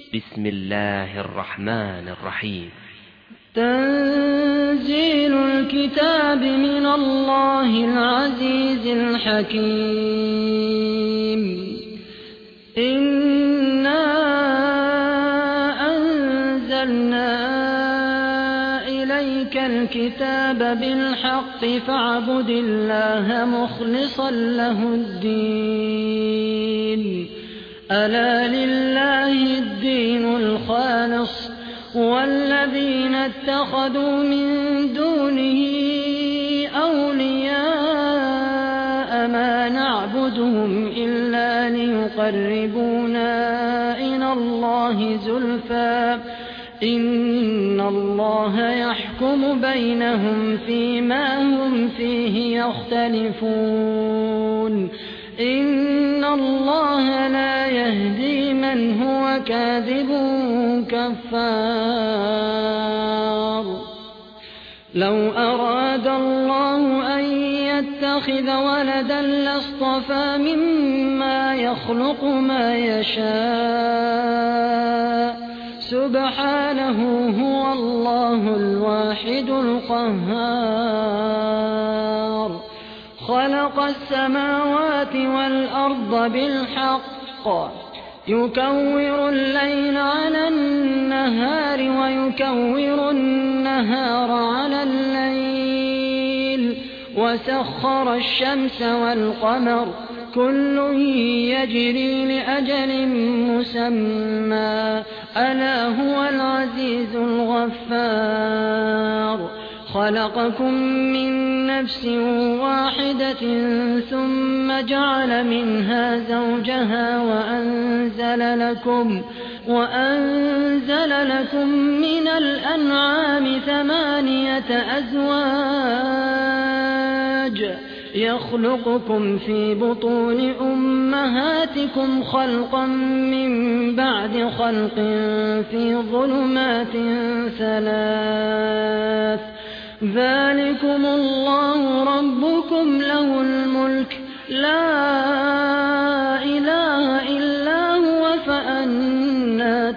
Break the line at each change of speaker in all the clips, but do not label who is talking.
بسم الله الرحمن الرحيم.
تنزيل الكتاب من الله العزيز الحكيم. إنا أنزلنا إليك الكتاب بالحق فاعبد الله مخلصا له الدين. ألا لله الدين الخالص والذين اتخذوا من دونه أولياء ما نعبدهم إلا ليقربونا إلى الله زلفى إن الله يحكم بينهم فيما هم فيه يختلفون. إن الله لا يهدي من هو كاذب كفار. لو أراد الله أن يتخذ ولدا لاصطفى مما يخلق ما يشاء سبحانه هو الله الواحد القهار. خلق السماوات والأرض بالحق يكور الليل على النهار ويكور النهار على الليل وسخر الشمس والقمر كل يجري لأجل مسمى ألا هو العزيز الغفار. خلقكم من نفس واحدة ثم جعل منها زوجها وأنزل لكم من الأنعام 8 أزواج يخلقكم في بطون أمهاتكم خلقا من بعد خلق في ظلمات 3 ذلكم الله ربكم له الملك لا إله إلا هو فأنى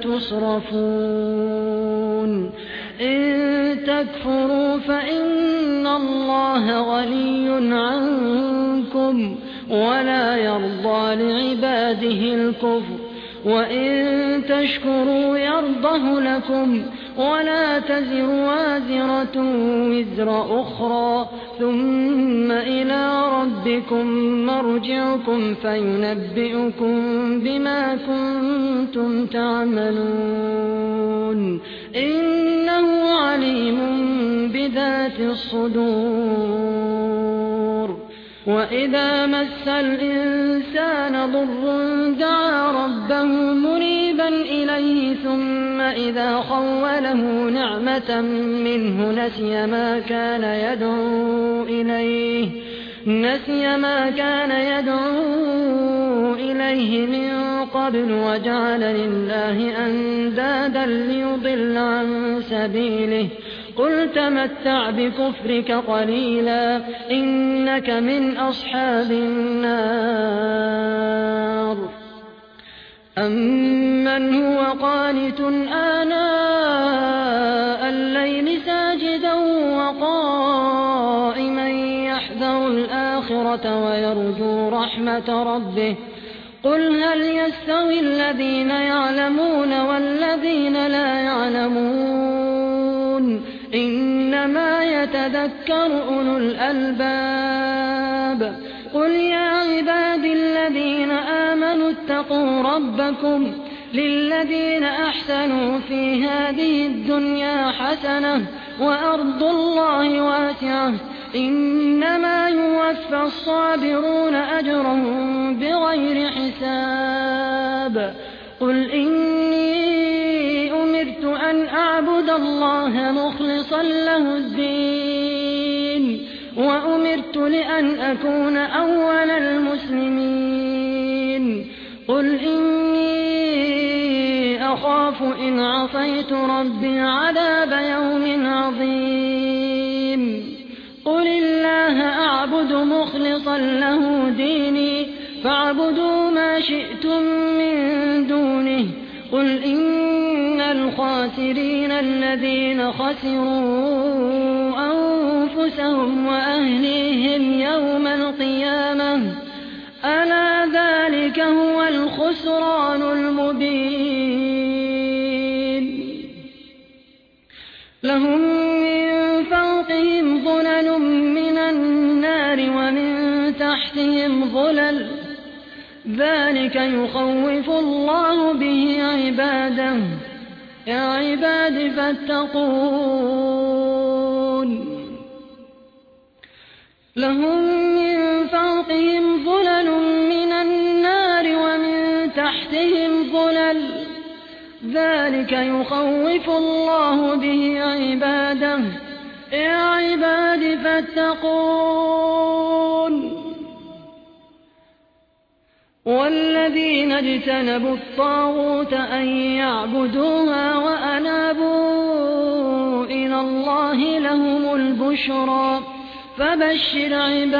تصرفون. إن تكفروا فإن الله غني عنكم ولا يرضى لعباده الكفر وإن تشكروا يرضه لكم ولا تزر وازرة وزر أخرى ثم إلى ربكم مرجعكم فينبئكم بما كنتم تعملون. إنه عليم بذات الصدور. وإذا مس الإنسان ضر دعا ربه منيبا إليه ثم إذا خوله نعمة منه نسي ما كان يدعو إليه من قبل وجعل لله أندادا ليضل عن سبيله. قل تمتع بكفرك قليلا إنك من أصحاب النار. أمن هو قانت آناء الليل ساجدا وقائما يحذر الآخرة ويرجو رحمة ربه قل هل يستوي الذين يعلمون والذين لا يعلمون إنما يتذكر أولو الألباب. قل يا عبادي الذين آمنوا اتقوا ربكم للذين أحسنوا في هذه الدنيا حسنة وأرض الله واسعة إنما يوفى الصابرون أجرهم بغير حساب. قل إني أمرت أن أعبد الله مخلصا له الدين وأمرت لأن أكون أول المسلمين. قل إني أخاف إن عصيت ربي عذاب يوم عظيم. قل الله أعبد مخلصا له ديني فاعبدوا ما شئتم من دونه قل إن الخاسرين الذين خسروا أنفسهم وأهليهم يوم القيامة ألا ذلك هو الخسران المبين لهم من فوقهم ظلل من النار ومن تحتهم ظلل ذلك يخوف الله به عباده يا عباد فاتقون لهم من فوقهم ظلل من النار ومن تحتهم ظلل ذلك يخوف الله به عباده يا عباد فاتقون والذين اجتنبوا الطاغوت أن يعبدوها وأنابوا إلى الله لهم البشرى فبشر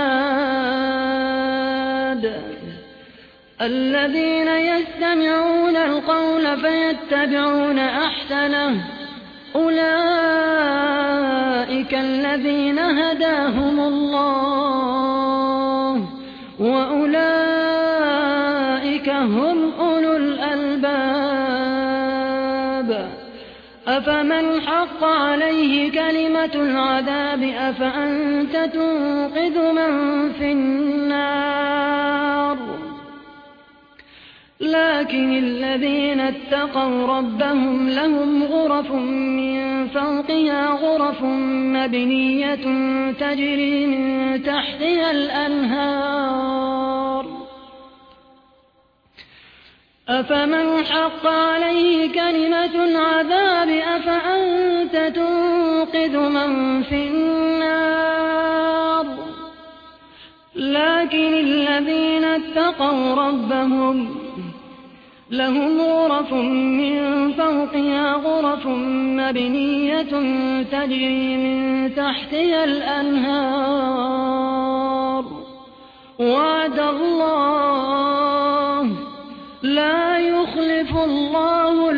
عباد الذين يستمعون القول فيتبعون أحسنه أولئك الذين هداهم الله وأولئك هم أولو الألباب أفمن حق عليه كلمة العذاب أفأنت تنقذ من في النار لكن الذين اتقوا ربهم لهم غرف من فوقها غرف مبنية تجري من تحتها الأنهار أفمن حق عليه كلمة العذاب أفأنت تنقذ من في النار لكن الذين اتقوا ربهم لهم غرف من فوقها غرف مبنية تجري من تحتها الأنهار وعد الله لا يخلف الله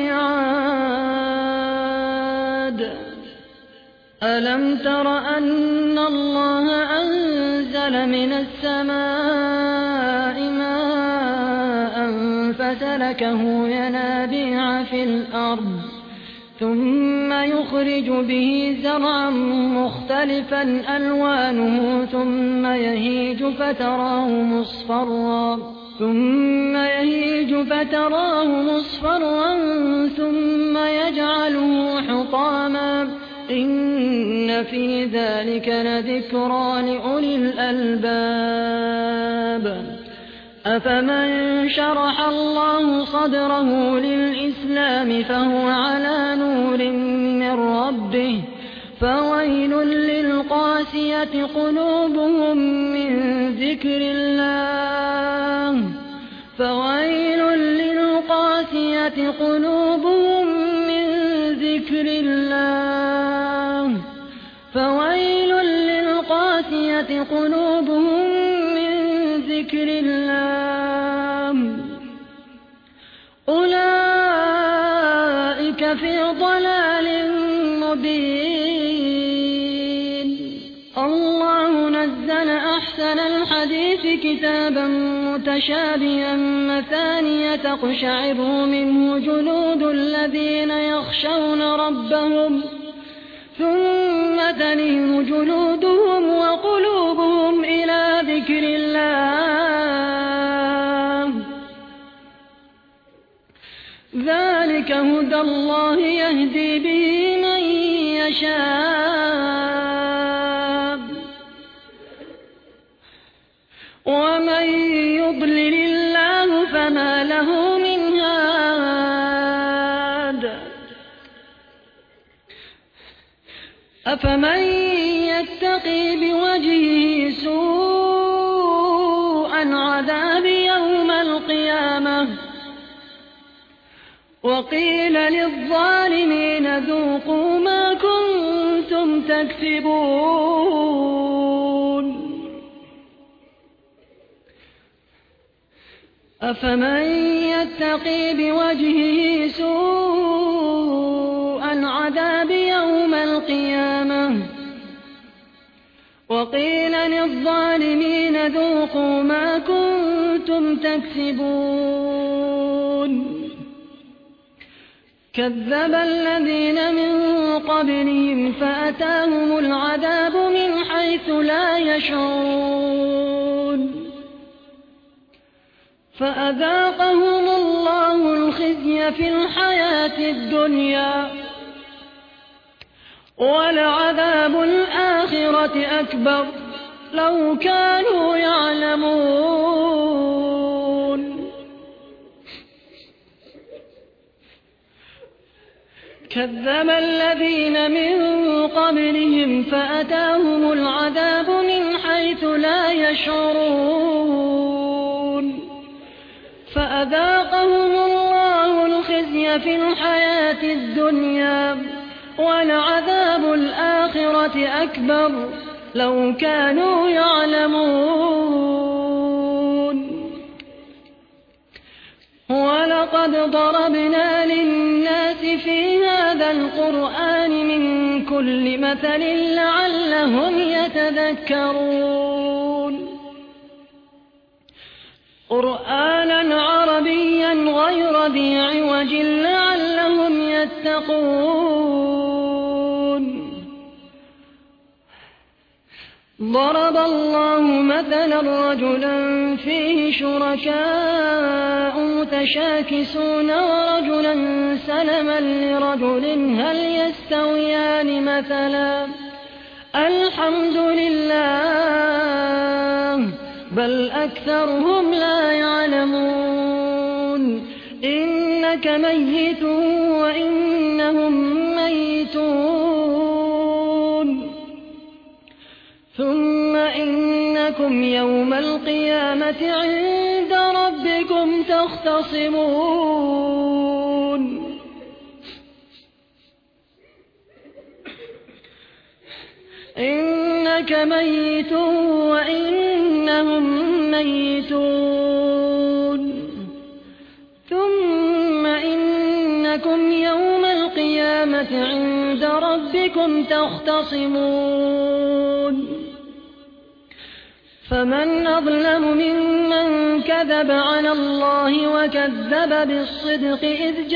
الميعاد ألم تر أن الله أنزل من السماء ماء فسلكه ينابيع في الأرض ثم يخرج به زرعا مختلفا ألوانه ثم يهيج فتراه مصفرا ثم يجعله حطاما إن في ذلك لذكرى لأولي الألباب أفمن شرح الله صدره للإسلام فهو على نور من ربه فويل للقاسية قلوبهم من ذكر الله قلوبهم من ذكر الله أولئك في ضلال مبين الله نزل أحسن الحديث كتابا متشابها مثانية تقشعر منه جلود الذين يخشون ربهم ثم تلين جلودهم وقلوبهم إلى ذكر الله ذلك هدى الله يهدي به من يشاء ومن يضلل الله فما له من هاد أفمن يتقي بوجهه سوء عذاب يوم القيامة وقيل للظالمين ذوقوا ما كنتم تكسبون أفمن يتقي بوجهه سوء العذاب يوم القيامة وقيل للظالمين ذوقوا ما كنتم تكسبون كذب الذين من قبلهم فأتاهم العذاب من حيث لا يشعرون فأذاقهم الله الخزي في الحياة الدنيا ولعذاب الآخرة أكبر لو كانوا يعلمون كذب الذين من قبلهم فأتاهم العذاب من حيث لا يشعرون فأذاقهم الله الخزي في الحياة الدنيا ولعذاب الآخرة أكبر لو كانوا يعلمون ولقد ضربنا للناس في هذا القرآن من كل مثل لعلهم يتذكرون قرآنا عربيا غير ذي عوج لعلهم يتقون ضرب الله مثلا رجلا فيه شركاء متشاكسون ورجلا سلما لرجل هل يستويان مثلا الحمد لله بل أكثرهم لا يعلمون إنك ميت وإنهم ميتون ثم إنكم يوم القيامة عند ربكم تختصمون إنك ميت وإنهم ميتون ثم إنكم يوم القيامة عند ربكم تختصمون فمن أظلم ممن كذب على الله وكذب بالصدق إذ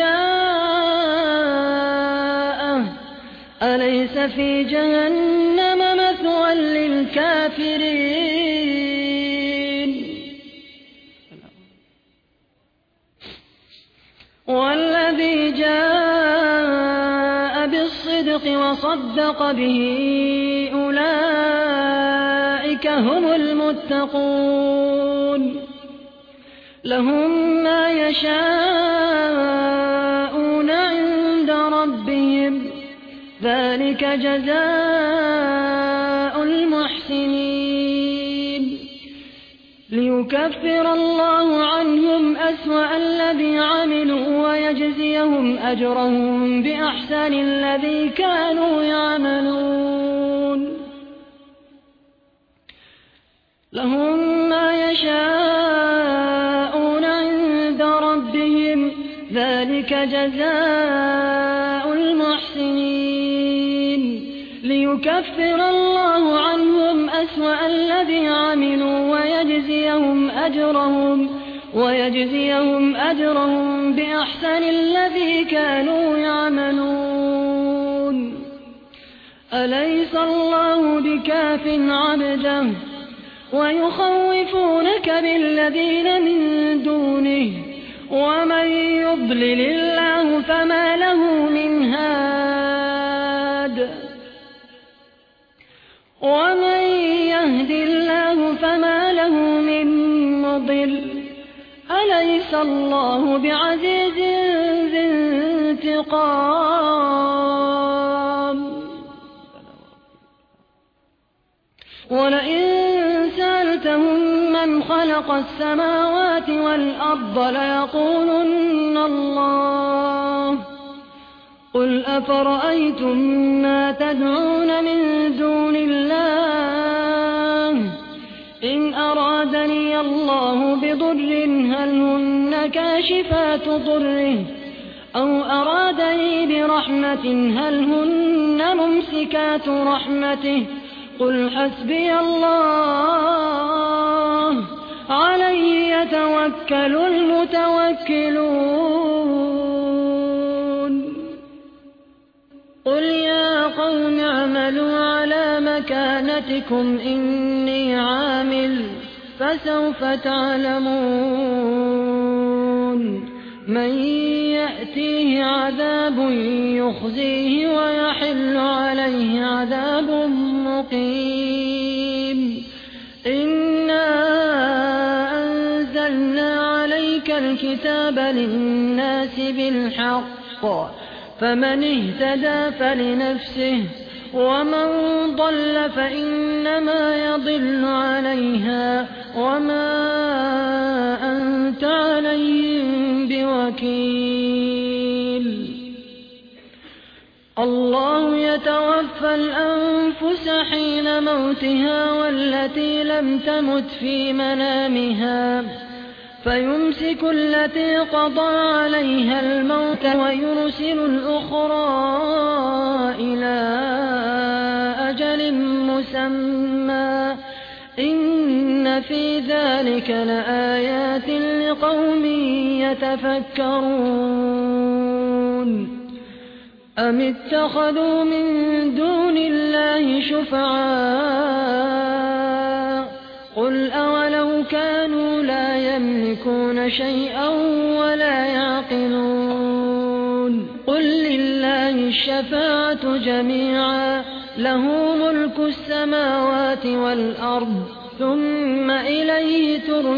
جاءه أليس في جهنم مثوى للكافرين والذي جاء بالصدق وصدق به أولئك هم المتقون لهم ما يشاءون عند ربهم ذلك جزاء المحسنين ليكفر الله عنهم أسوأ الذي عملوا ويجزيهم أجرهم بأحسن الذي كانوا يعملون لهم ما يشاءون عند ربهم ذلك جزاء المحسنين ليكفر الله عنهم أسوأ الذي عملوا ويجزيهم أجرهم بأحسن الذي كانوا يعملون أليس الله بكاف عبده ويخوفونك بالذين من دونه ومن يضلل الله فما له من هاد ومن يهد الله فما له من مضل أليس الله بعزيز ذي انتقام ولئن سألتهم من خلق السماوات والأرض ليقولن الله قل أفرأيتم ما تدعون من دون الله إن أرادني الله بضر هل هن كاشفات ضره أو أرادني برحمة هل هن ممسكات رحمته قل حسبي الله عليه يتوكل المتوكلون قل يا قوم اعملوا على مكانتكم إني عامل فسوف تعلمون من يأتيه عذاب يخزيه ويحل عليه عذاب مقيم إنا أنزلنا عليك الكتاب للناس بالحق فمن اهتدى فلنفسه ومن ضل فإنما يضل عليها وما أنت عليهم بوكيل الله يتوفى الأنفس حين موتها والتي لم تمت في منامها فيمسك التي قضى عليها الموت ويرسل الأخرى إلى أجل مسمى إن في ذلك لآيات لقوم يتفكرون أم اتخذوا من دون الله شفعاء قل أولو كانوا لا يملكون شيئا ولا يعقلون قل لله الشفاعة جميعا له ملك السماوات والأرض ثم إليه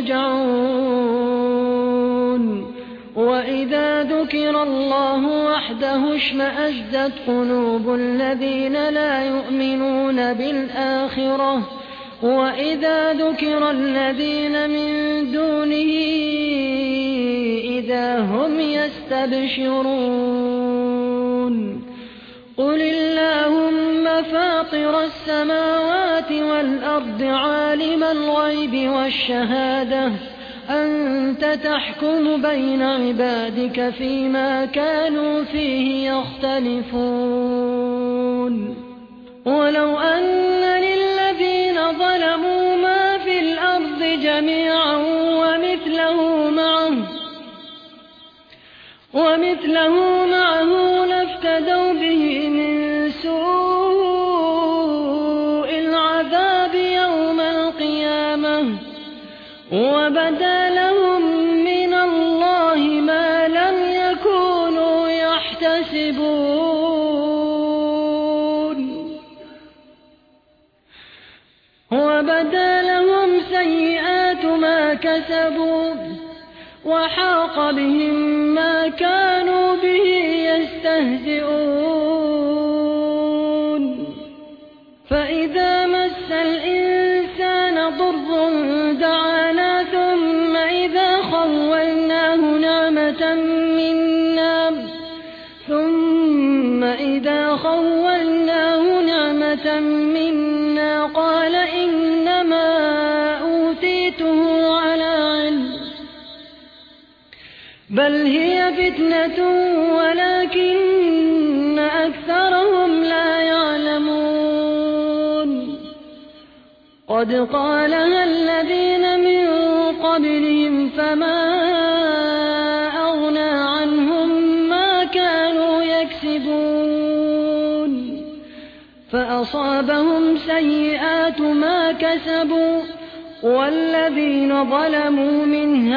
ترجعون وإذا ذكر الله وحده اشمأزت قلوب الذين لا يؤمنون بالآخرة وإذا ذكر الذين من دونه إذا هم يستبشرون قل اللهم فاطر السماوات والأرض عالم الغيب والشهادة أنت تحكم بين عبادك فيما كانوا فيه يختلفون ولو أن للذين ظلموا ما في الأرض جميعا ومثله معه لافتدوا به من سوء العذاب يوم القيامة وبدا لهم من الله ما لم يكونوا يحتسبون وبدا لهم سيئات ما كسبوا وحاق بهم ما كانوا به يستهزئون فإذا مس الإنسان ضر دعانا ثم إذا خولناه نعمة منا قال إنما أوتيته على علم بل هي فتنة ولكن أكثرهم لا يعلمون قد قالها الذين من قبلهم فما أغنى عنهم ما كانوا يكسبون فأصابهم سيئات ما كسبوا والذين ظلموا من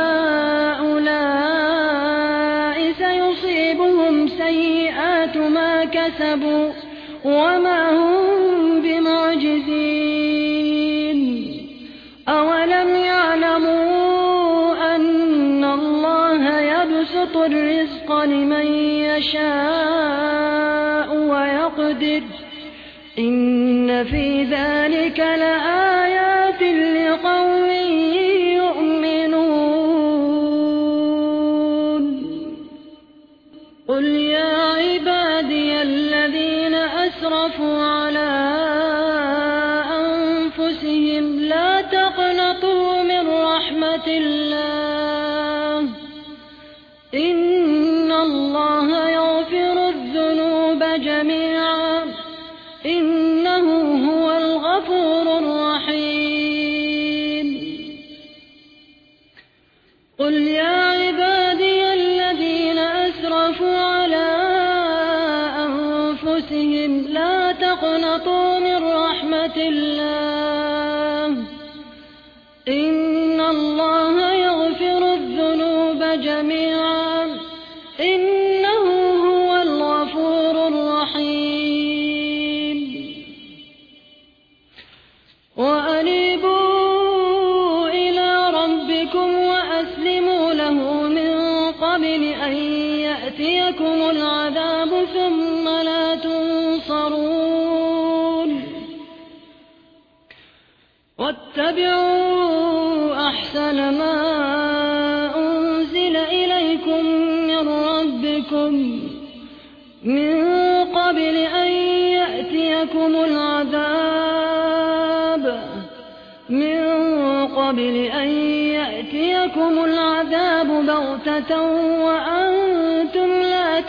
هؤلاء سيصيبهم سيئات ما كسبوا وما هم بمعجزين أولم يعلموا أن الله يبسط الرزق لمن يشاء ويقدر إن في ذلك لآيات لقوم يؤمنون قل يا عبادي الذين أسرفوا على أنفسهم لا أنفسهم لا تقنطوا من رحمة الله إن الله يغفر الذنوب جميعا إنه هو الغفور الرحيم وأنيبوا إلى ربكم وأسلموا له من قبل أن يأتيكم العذاب ثم لا تنصرون واتبعوا أحسن ما أنزل إليكم من ربكم من قبل أن يأتيكم العذاب بغتة وأنتم لا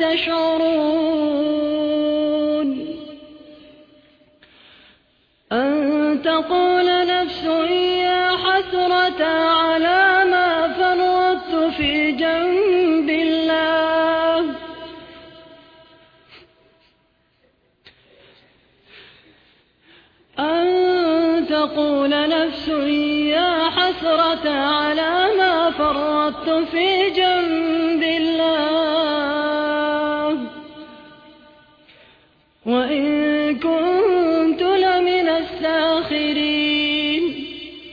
تشعرون أن تقول نفس يا حسرة على ما فرطت في جنب الله أن تقول نفس يا حسرة على ما فرطت في جنب الله وإن كنت لمن الساخرين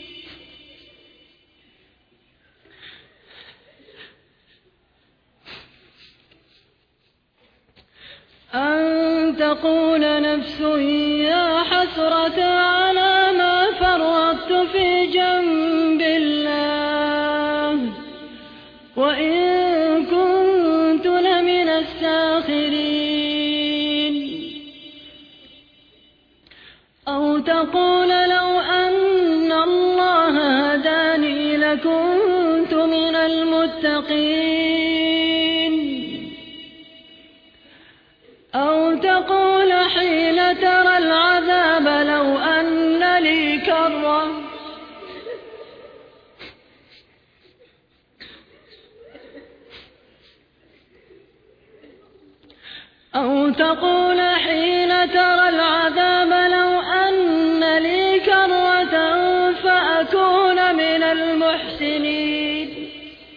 أن تقول نفس يا حسرة على ما فرطت في جنب الله وإن كنت لمن الساخرين أو تقول لو أن الله هداني لكنت من المتقين أو تقول حين ترى العذاب لو أن لي كرة أو تقول حين ترى العذاب لو أن لي كرة فأكون من المحسنين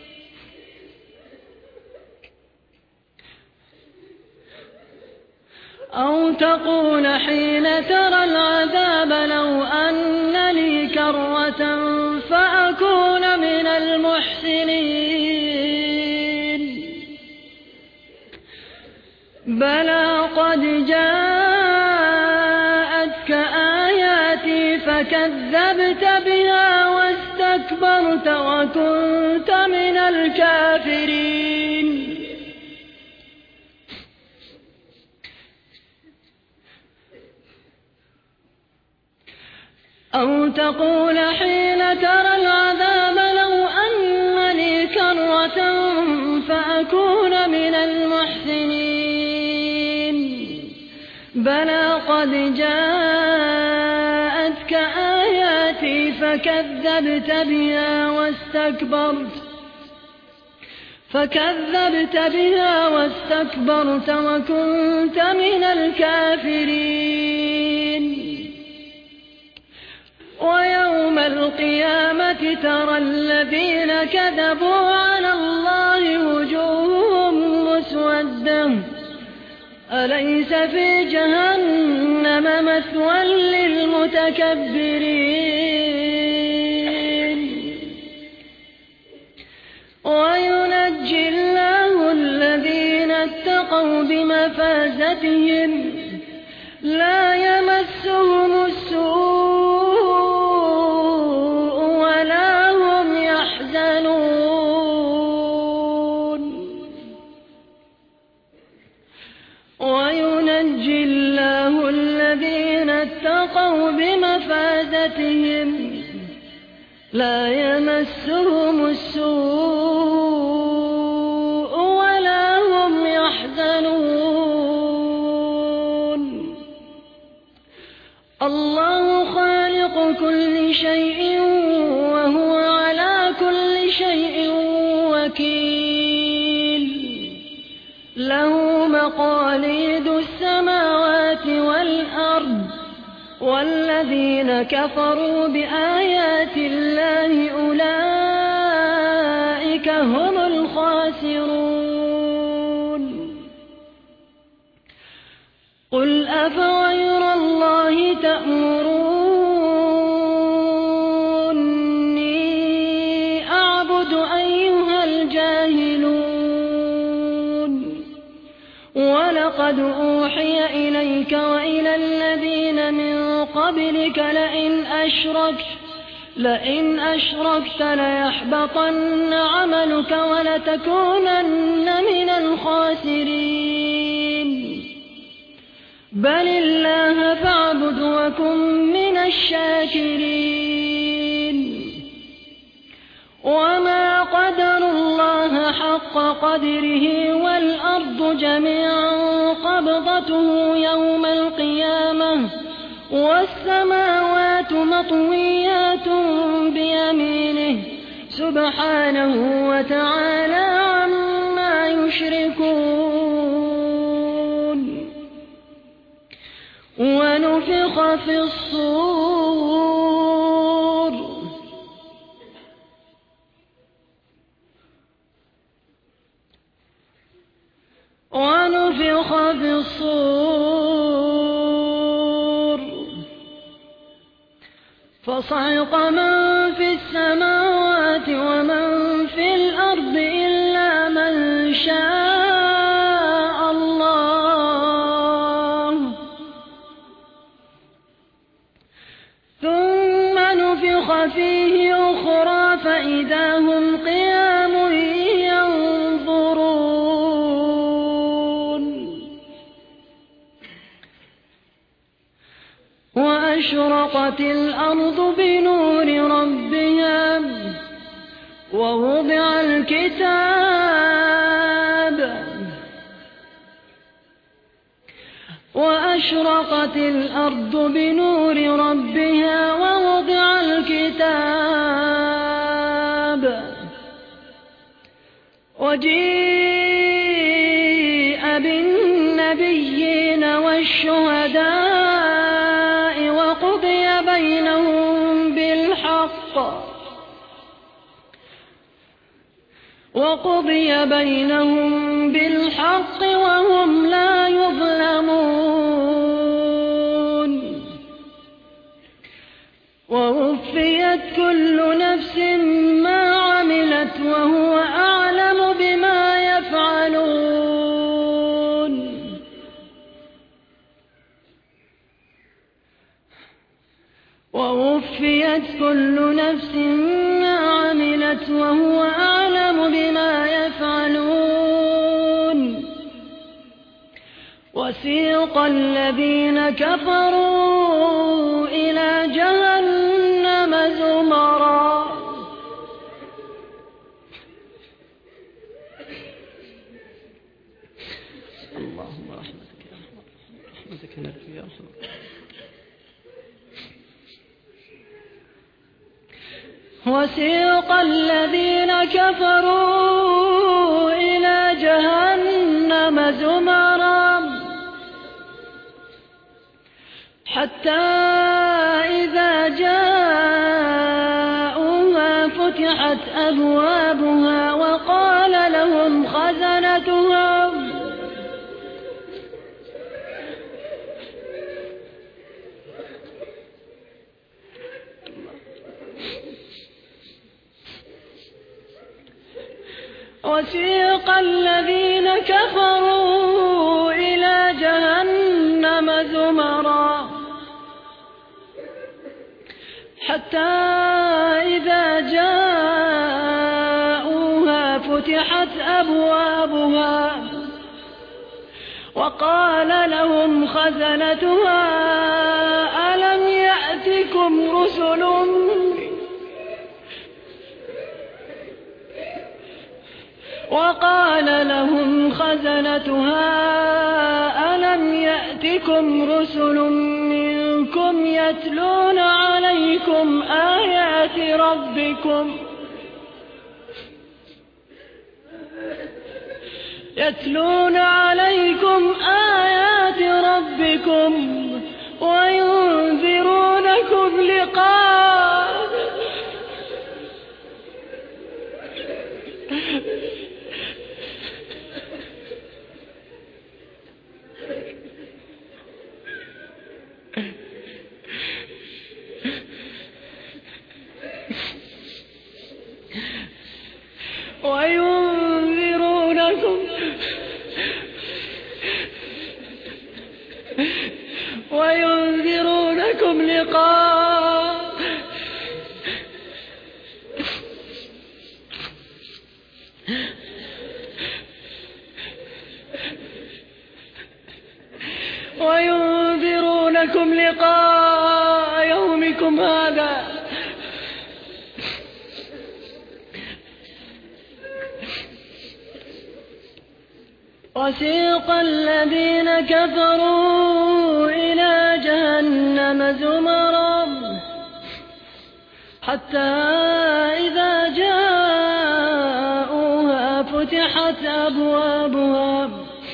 أو تقول حين ترى العذاب لو أن لي كرة فأكون من المحسنين بلى قد جاءتك آياتي فكذبت بها واستكبرت وكنت من الكافرين أو تقول حين ترى العذاب لو أن لي كرة فأكون من المحسنين بلى قد جاءتك آياتي فكذبت بها واستكبرت وكنت من الكافرين ويوم القيامة ترى الذين كذبوا على الله وجوههم مسودة أليس في جهنم مثوى للمتكبرين وينجي الله الذين اتقوا بمفازتهم لا يمسهم السوء ولا هم يحزنون وينجي الله الذين اتقوا بمفازتهم لا يمسهم السوء ولا هم يحزنون الله خالق كل شيء وهو على كل شيء وكيل له مقاليد السماوات والذين كفروا بآيات الله أولئك هم الخاسرون. قل أفغير الله تأمروني أعبد أيها الجاهلون. ولقد أوحي إليك وإلى الذين من قبلك لئن أشركت ليحبطن عملك ولتكونن من الخاسرين. بل الله فاعبد وكن من الشاكرين. وما قدروا الله حق قدره والأرض جميعا قبضته يوم القيامة والسماوات مطويات بيمينه سبحانه وتعالى عما يشركون. ونفخ في الصور فصعق من في السماوات ومن في الأرض إلا من شاء الله ثم نفخ فيه أخرى فإذا هم قيام وأشرقت الأرض بنور ربها ووضع الكتاب وجيء بالنبيين والشهداء وقضي بينهم بالحق وهم لا يظلمون. ووفيت كل نفس ما عملت وهو أعلم بما يفعلون. ووفيت كل نفس ما عملت وهو أعلم بما يفعلون. وسيق الذين كفروا إلى جهنم زمرا اللهم رحمتك يا رحمة رحمتك نرجو يا رحمة. وسيق الذين كفروا إلى جهنم زمرا حتى إذا جاءوها فتحت أبوابها وقال لهم خزنتها وسيق الذين كفروا إلى جهنم زمرا حتى إذا جاءوها فتحت أبوابها وقال لهم خزنتها ألم يأتكم رسل منكم يتلون عليكم آيات ربكم وينذرونكم لقاء وينذرونكم لقاء يومكم هذا. وسيق الذين كفروا إلى جهنم زمرا حتى إذا جاءوها فتحت أبوابها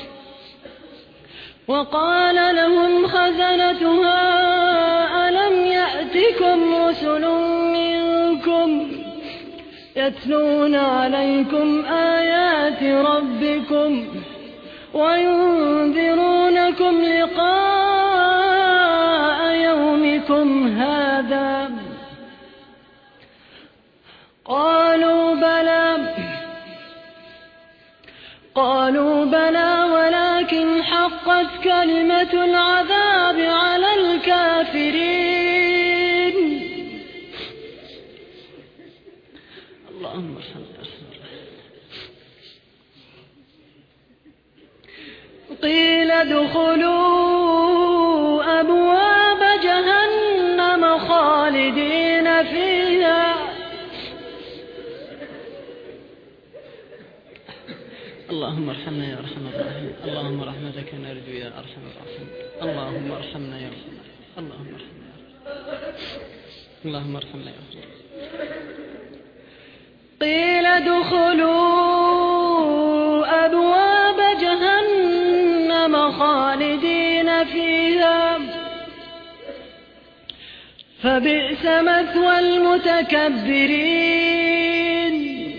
وقال لهم خزنتها ألم يأتكم رسل منكم يتلون عليكم آيات ربكم وينذرونكم لقاء يومكم هذا؟ قالوا بلى ولكن حقت كلمة العذاب على الكافرين. اللهم صل وسلم. قيل ادخلوا أبواب جهنم خالدين فيها. اللهم ارحمنا يا ارحم الراحمين. اللهم رحمتك نرجو يا ارحم الراحمين. اللهم ارحمنا يا ارحم الراحمين. اللهم ارحمنا يا ارحم الراحمين. قيل ادخلوا أبواب جهنم خالدين فيها فبئس مثوى المتكبرين.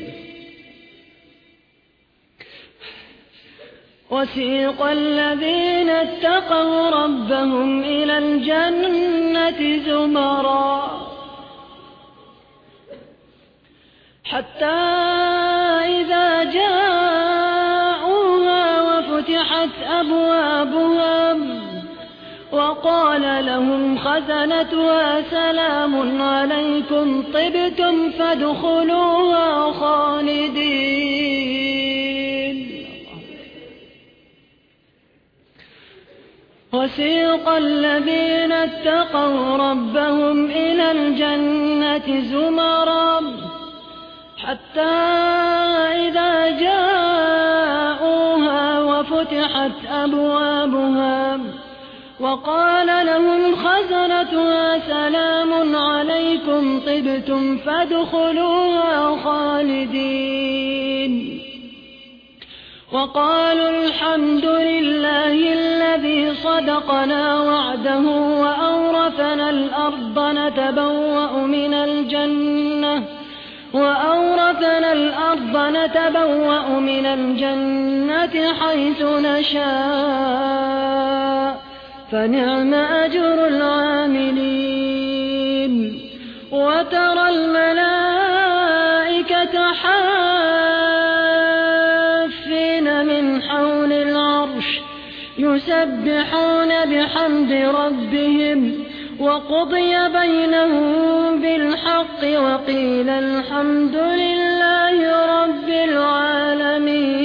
وسيق الذين اتقوا ربهم إلى الجنة زمرا حتى إذا جاءوها وفتحت أبوابها وقال لهم خزنتها سلام عليكم طبتم فادخلوها خالدين. وسيق الذين اتقوا ربهم إلى الجنة زمرا حتى إذا جاءوها وفتحت أبوابها وقال لهم خزنتها سلام عليكم طبتم فادخلوها خالدين. وقالوا الحمد لله الذي صدقنا وعده وأورثنا الأرض نتبوأ من الجنة حيث نشاء فنعم أجر العاملين. وترى الملائكة حافين من حول العرش يسبحون بحمد ربهم وقضي بينهم بالحق وقيل الحمد لله رب العالمين.